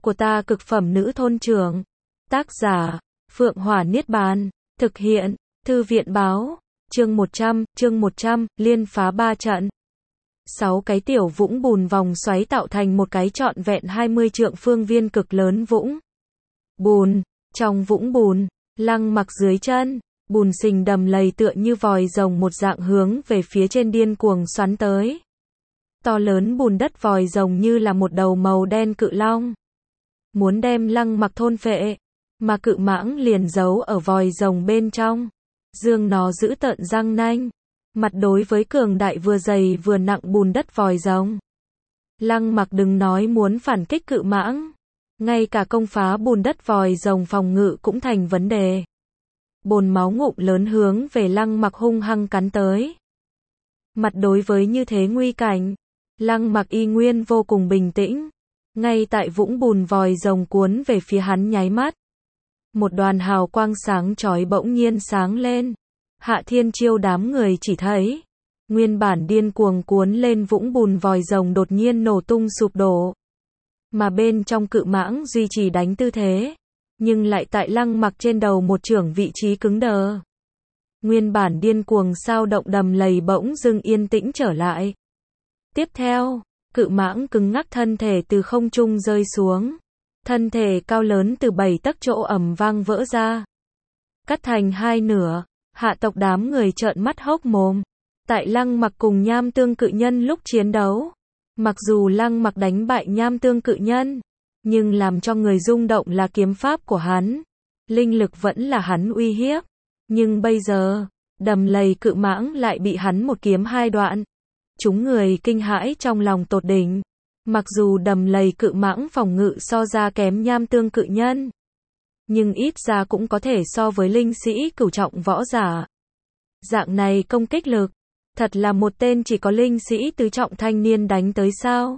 của ta cực phẩm nữ thôn trưởng. Tác giả, Phượng Hỏa Niết Bàn. Thực hiện, Thư viện báo. Chương 100, liên phá 3 trận. 6 cái tiểu vũng bùn vòng xoáy tạo thành một cái trọn vẹn 20 trượng phương viên cực lớn vũng bùn. Trong vũng bùn, Lăng Mặc dưới chân, bùn sình đầm lầy tựa như vòi rồng một dạng hướng về phía trên điên cuồng xoắn tới. To lớn bùn đất vòi rồng như là một đầu màu đen cự long, muốn đem Lăng Mặc thôn phệ, mà cự mãng liền giấu ở vòi rồng bên trong, dương nó giữ tợn răng nanh, mặt đối với cường đại vừa dày vừa nặng bùn đất vòi rồng. Lăng Mặc đừng nói muốn phản kích cự mãng, ngay cả công phá bùn đất vòi rồng phòng ngự cũng thành vấn đề. Bồn máu ngụm lớn hướng về Lăng Mặc hung hăng cắn tới. Mặt đối với như thế nguy cảnh, Lăng Mặc y nguyên vô cùng bình tĩnh. Ngay tại vũng bùn vòi rồng cuốn về phía hắn nháy mắt, một đoàn hào quang sáng chói bỗng nhiên sáng lên. Hạ Thiên Chiêu đám người chỉ thấy, nguyên bản điên cuồng cuốn lên vũng bùn vòi rồng đột nhiên nổ tung sụp đổ. Mà bên trong cự mãng duy trì đánh tư thế, nhưng lại tại Lăng Mặc trên đầu một chưởng vị trí cứng đờ. Nguyên bản điên cuồng sao động đầm lầy bỗng dưng yên tĩnh trở lại. Tiếp theo, cự mãng cứng ngắc thân thể từ không trung rơi xuống. Thân thể cao lớn từ 7 tấc chỗ ầm vang vỡ ra, cắt thành hai nửa. Hạ tộc đám người trợn mắt hốc mồm. Tại Lăng Mặc cùng Nham Tương cự nhân lúc chiến đấu, mặc dù Lăng Mặc đánh bại Nham Tương cự nhân, nhưng làm cho người rung động là kiếm pháp của hắn. Linh lực vẫn là hắn uy hiếp. Nhưng bây giờ, đầm lầy cự mãng lại bị hắn một kiếm hai đoạn. Chúng người kinh hãi trong lòng tột đỉnh. Mặc dù đầm lầy cự mãng phòng ngự so ra kém Nham Tương cự nhân, nhưng ít ra cũng có thể so với linh sĩ cửu trọng võ giả. Dạng này công kích lực, thật là một tên chỉ có linh sĩ tứ trọng thanh niên đánh tới sao?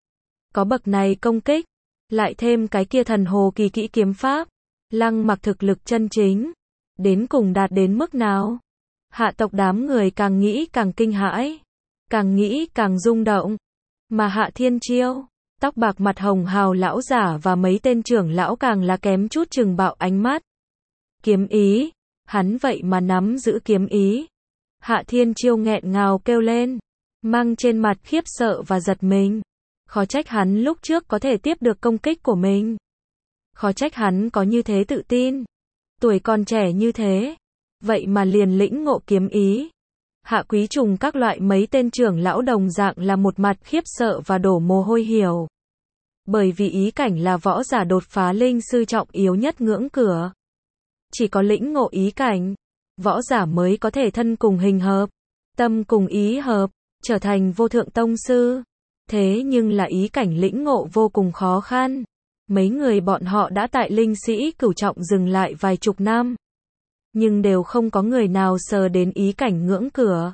Có bậc này công kích, lại thêm cái kia thần hồ kỳ kỹ kiếm pháp, Lăng Mặc thực lực chân chính, đến cùng đạt đến mức nào? Hạ tộc đám người càng nghĩ càng kinh hãi, càng nghĩ càng rung động. Mà Hạ Thiên Chiêu, tóc bạc mặt hồng hào lão giả và mấy tên trưởng lão càng là kém chút chừng bạo ánh mắt. Kiếm ý, hắn vậy mà nắm giữ kiếm ý. Hạ Thiên Chiêu nghẹn ngào kêu lên, mang trên mặt khiếp sợ và giật mình. Khó trách hắn lúc trước có thể tiếp được công kích của mình. Khó trách hắn có như thế tự tin. Tuổi còn trẻ như thế, vậy mà liền lĩnh ngộ kiếm ý. Hạ Quý Trùng các loại mấy tên trưởng lão đồng dạng là một mặt khiếp sợ và đổ mồ hôi hiểu. Bởi vì ý cảnh là võ giả đột phá linh sư trọng yếu nhất ngưỡng cửa. Chỉ có lĩnh ngộ ý cảnh, võ giả mới có thể thân cùng hình hợp, tâm cùng ý hợp, trở thành vô thượng tông sư. Thế nhưng là ý cảnh lĩnh ngộ vô cùng khó khăn. Mấy người bọn họ đã tại linh sĩ cửu trọng dừng lại vài chục năm, nhưng đều không có người nào sờ đến ý cảnh ngưỡng cửa.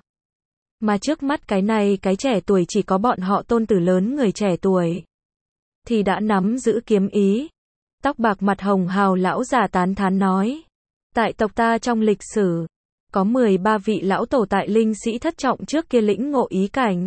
Mà trước mắt cái này cái trẻ tuổi chỉ có bọn họ tôn tử lớn người trẻ tuổi thì đã nắm giữ kiếm ý. Tóc bạc mặt hồng hào lão già tán thán nói, tại tộc ta trong lịch sử, có 13 vị lão tổ tại linh sĩ thất trọng trước kia lĩnh ngộ ý cảnh.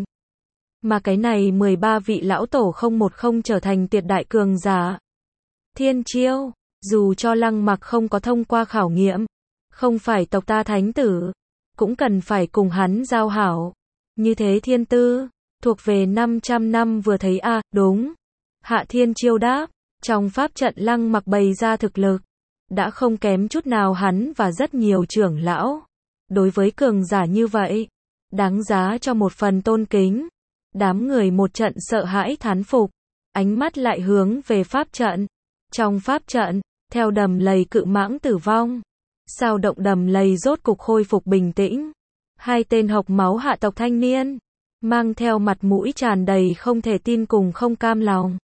Mà cái này 13 vị lão tổ không một không trở thành tuyệt đại cường giả. Thiên Chiêu, dù cho Lăng Mặc không có thông qua khảo nghiệm, không phải tộc ta thánh tử, cũng cần phải cùng hắn giao hảo. Như thế thiên tư, thuộc về 500 năm vừa thấy a, đúng. Hạ Thiên Chiêu đáp, trong pháp trận Lăng Mặc bày ra thực lực, đã không kém chút nào hắn và rất nhiều trưởng lão. Đối với cường giả như vậy, đáng giá cho một phần tôn kính. Đám người một trận sợ hãi thán phục, ánh mắt lại hướng về pháp trận. Trong pháp trận, theo đầm lầy cự mãng tử vong, sao động đầm lầy rốt cục khôi phục bình tĩnh. Hai tên hộc máu hạ tộc thanh niên, mang theo mặt mũi tràn đầy không thể tin cùng không cam lòng,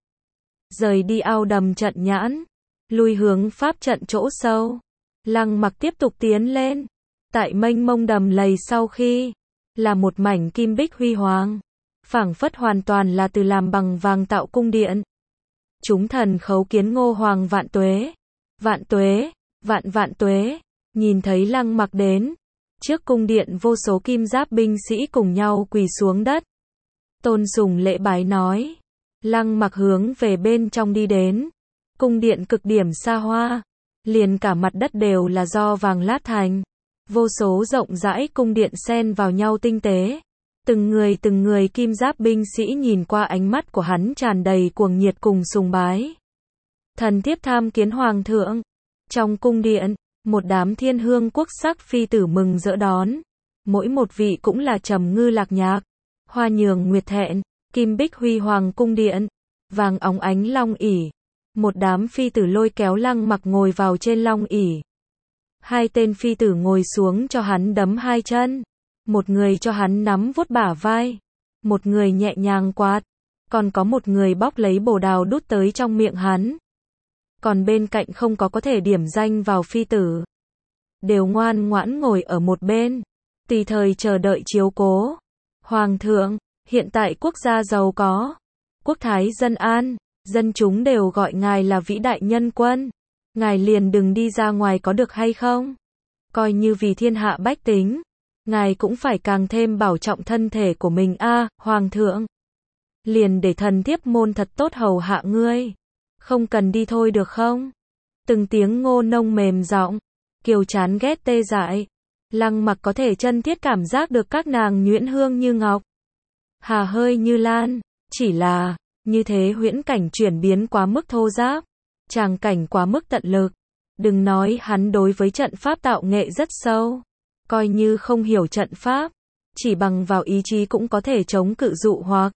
rời đi ao đầm trận nhãn, lui hướng pháp trận chỗ sâu. Lăng Mặc tiếp tục tiến lên. Tại mênh mông đầm lầy sau khi, là một mảnh kim bích huy hoàng, phảng phất hoàn toàn là từ làm bằng vàng tạo cung điện. Chúng thần khấu kiến Ngô Hoàng vạn tuế, vạn tuế, vạn tuế. Nhìn thấy Lăng Mặc đến, trước cung điện vô số kim giáp binh sĩ cùng nhau quỳ xuống đất. Tôn sùng lễ bái nói, Lăng Mặc hướng về bên trong đi đến, Cung điện cực điểm xa hoa, liền cả mặt đất đều là do vàng lát thành. Vô số rộng rãi cung điện xen vào nhau tinh tế. Từng người kim giáp binh sĩ nhìn qua ánh mắt của hắn tràn đầy cuồng nhiệt cùng sùng bái. Thần thiếp tham kiến hoàng thượng. Trong cung điện, một đám thiên hương quốc sắc phi tử mừng rỡ đón. Mỗi một vị cũng là trầm ngư lạc nhạc, hoa nhường nguyệt thẹn, kim bích huy hoàng cung điện, vàng óng ánh long ỷ. Một đám phi tử lôi kéo Lăng Mặc ngồi vào trên long ỷ. Hai tên phi tử ngồi xuống cho hắn đấm hai chân. Một người cho hắn nắm vuốt bả vai. Một người nhẹ nhàng quạt. Còn có một người bóc lấy bồ đào đút tới trong miệng hắn. Còn bên cạnh không có thể điểm danh vào phi tử. Đều ngoan ngoãn ngồi ở một bên. Tùy thời chờ đợi chiếu cố. Hoàng thượng, hiện tại quốc gia giàu có. Quốc thái dân an. Dân chúng đều gọi ngài là vĩ đại nhân quân. Ngài liền đừng đi ra ngoài có được hay không? Coi như vì thiên hạ bách tính. Ngài cũng phải càng thêm bảo trọng thân thể của mình a, hoàng thượng. Liền để thần thiếp môn thật tốt hầu hạ ngươi. Không cần đi thôi được không? Từng tiếng ngô nông mềm giọng, kiều chán ghét tê dại. Lăng Mặc có thể chân thiết cảm giác được các nàng nhuyễn hương như ngọc, hà hơi như lan, chỉ là như thế huyễn cảnh chuyển biến quá mức thô ráp, tràng cảnh quá mức tận lực. Đừng nói hắn đối với trận pháp tạo nghệ rất sâu, coi như không hiểu trận pháp, chỉ bằng vào ý chí cũng có thể chống cự dụ hoặc.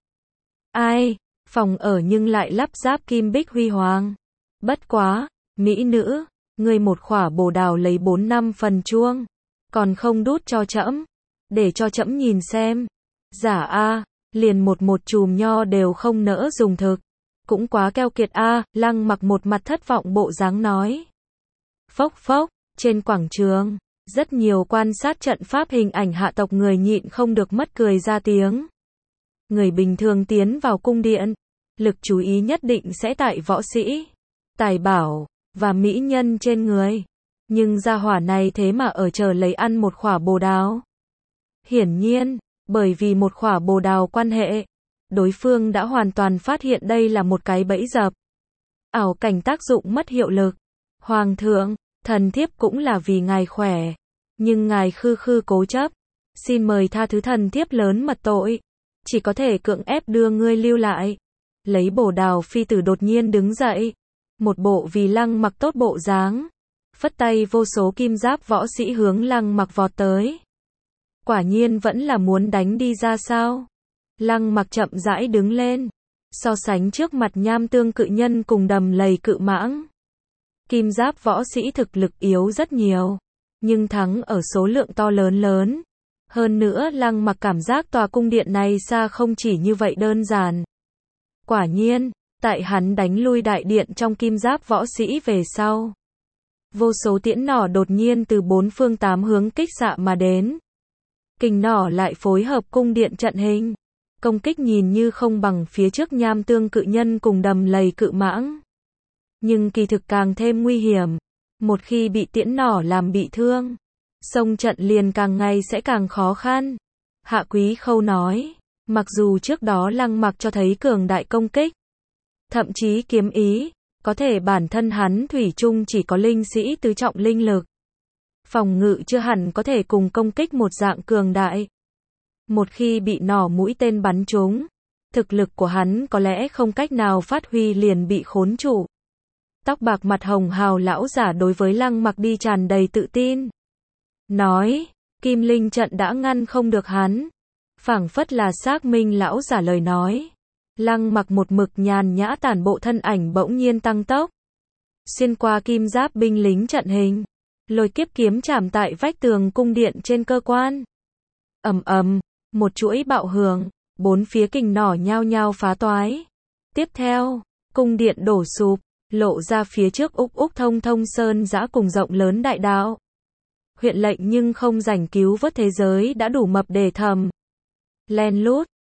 Ai, phòng ở nhưng lại lắp ráp kim bích huy hoàng. Bất quá, mỹ nữ, ngươi một khỏa bồ đào lấy 4-5 phần chuông, còn không đút cho trẫm, để cho trẫm nhìn xem. Giả a, liền một chùm nho đều không nỡ dùng thực, cũng quá keo kiệt a. Lăng Mặc một mặt thất vọng bộ dáng nói. Phốc phốc, trên quảng trường, rất nhiều quan sát trận pháp hình ảnh hạ tộc người nhịn không được mất cười ra tiếng. Người bình thường tiến vào cung điện, lực chú ý nhất định sẽ tại võ sĩ, tài bảo và mỹ nhân trên người. Nhưng gia hỏa này thế mà ở chờ lấy ăn một khỏa bồ đào. Hiển nhiên, bởi vì một khỏa bồ đào quan hệ, đối phương đã hoàn toàn phát hiện đây là một cái bẫy dập. Ảo cảnh tác dụng mất hiệu lực. Hoàng thượng, thần thiếp cũng là vì ngài khỏe, nhưng ngài khư cố chấp, xin mời tha thứ thần thiếp lớn mật tội, chỉ có thể cưỡng ép đưa ngươi lưu lại. Lấy bồ đào phi tử đột nhiên đứng dậy, một bộ vì Lăng Mặc tốt bộ dáng, phất tay vô số kim giáp võ sĩ hướng Lăng Mặc vọt tới. Quả nhiên vẫn là muốn đánh đi ra sao? Lăng Mặc chậm rãi đứng lên, so sánh trước mặt nham tương cự nhân cùng đầm lầy cự mãng. Kim giáp võ sĩ thực lực yếu rất nhiều, nhưng thắng ở số lượng to lớn. Hơn nữa Lăng Mặc cảm giác tòa cung điện này xa không chỉ như vậy đơn giản. Quả nhiên, tại hắn đánh lui đại điện trong kim giáp võ sĩ về sau, vô số tiễn nỏ đột nhiên từ 4 phương 8 hướng kích xạ mà đến. Kình nỏ lại phối hợp cung điện trận hình, công kích nhìn như không bằng phía trước nham tương cự nhân cùng đầm lầy cự mãng. Nhưng kỳ thực càng thêm nguy hiểm. Một khi bị tiễn nỏ làm bị thương, xông trận liền càng ngày sẽ càng khó khăn. Hạ Quý Khâu nói, mặc dù trước đó Lăng Mặc cho thấy cường đại công kích, thậm chí kiếm ý, có thể bản thân hắn thủy chung chỉ có linh sĩ tứ trọng linh lực. Phòng ngự chưa hẳn có thể cùng công kích một dạng cường đại. Một khi bị nỏ mũi tên bắn trúng, thực lực của hắn có lẽ không cách nào phát huy liền bị khốn trụ. Tóc bạc mặt hồng hào lão giả đối với Lăng Mặc đi tràn đầy tự tin. Nói, Kim Linh trận đã ngăn không được hắn. Phảng phất là xác minh lão giả lời nói. Lăng Mặc một mực nhàn nhã tản bộ thân ảnh bỗng nhiên tăng tốc. Xuyên qua kim giáp binh lính trận hình. Lôi kiếp kiếm chạm tại vách tường cung điện trên cơ quan. Ầm ầm, một chuỗi bạo hưởng, 4 phía kình nỏ nhao nhao phá toái. Tiếp theo, cung điện đổ sụp, lộ ra phía trước úc thông sơn dã cùng rộng lớn đại đạo. Huyện lệnh nhưng không rảnh cứu vớt thế giới đã đủ mập để thầm. Len lút,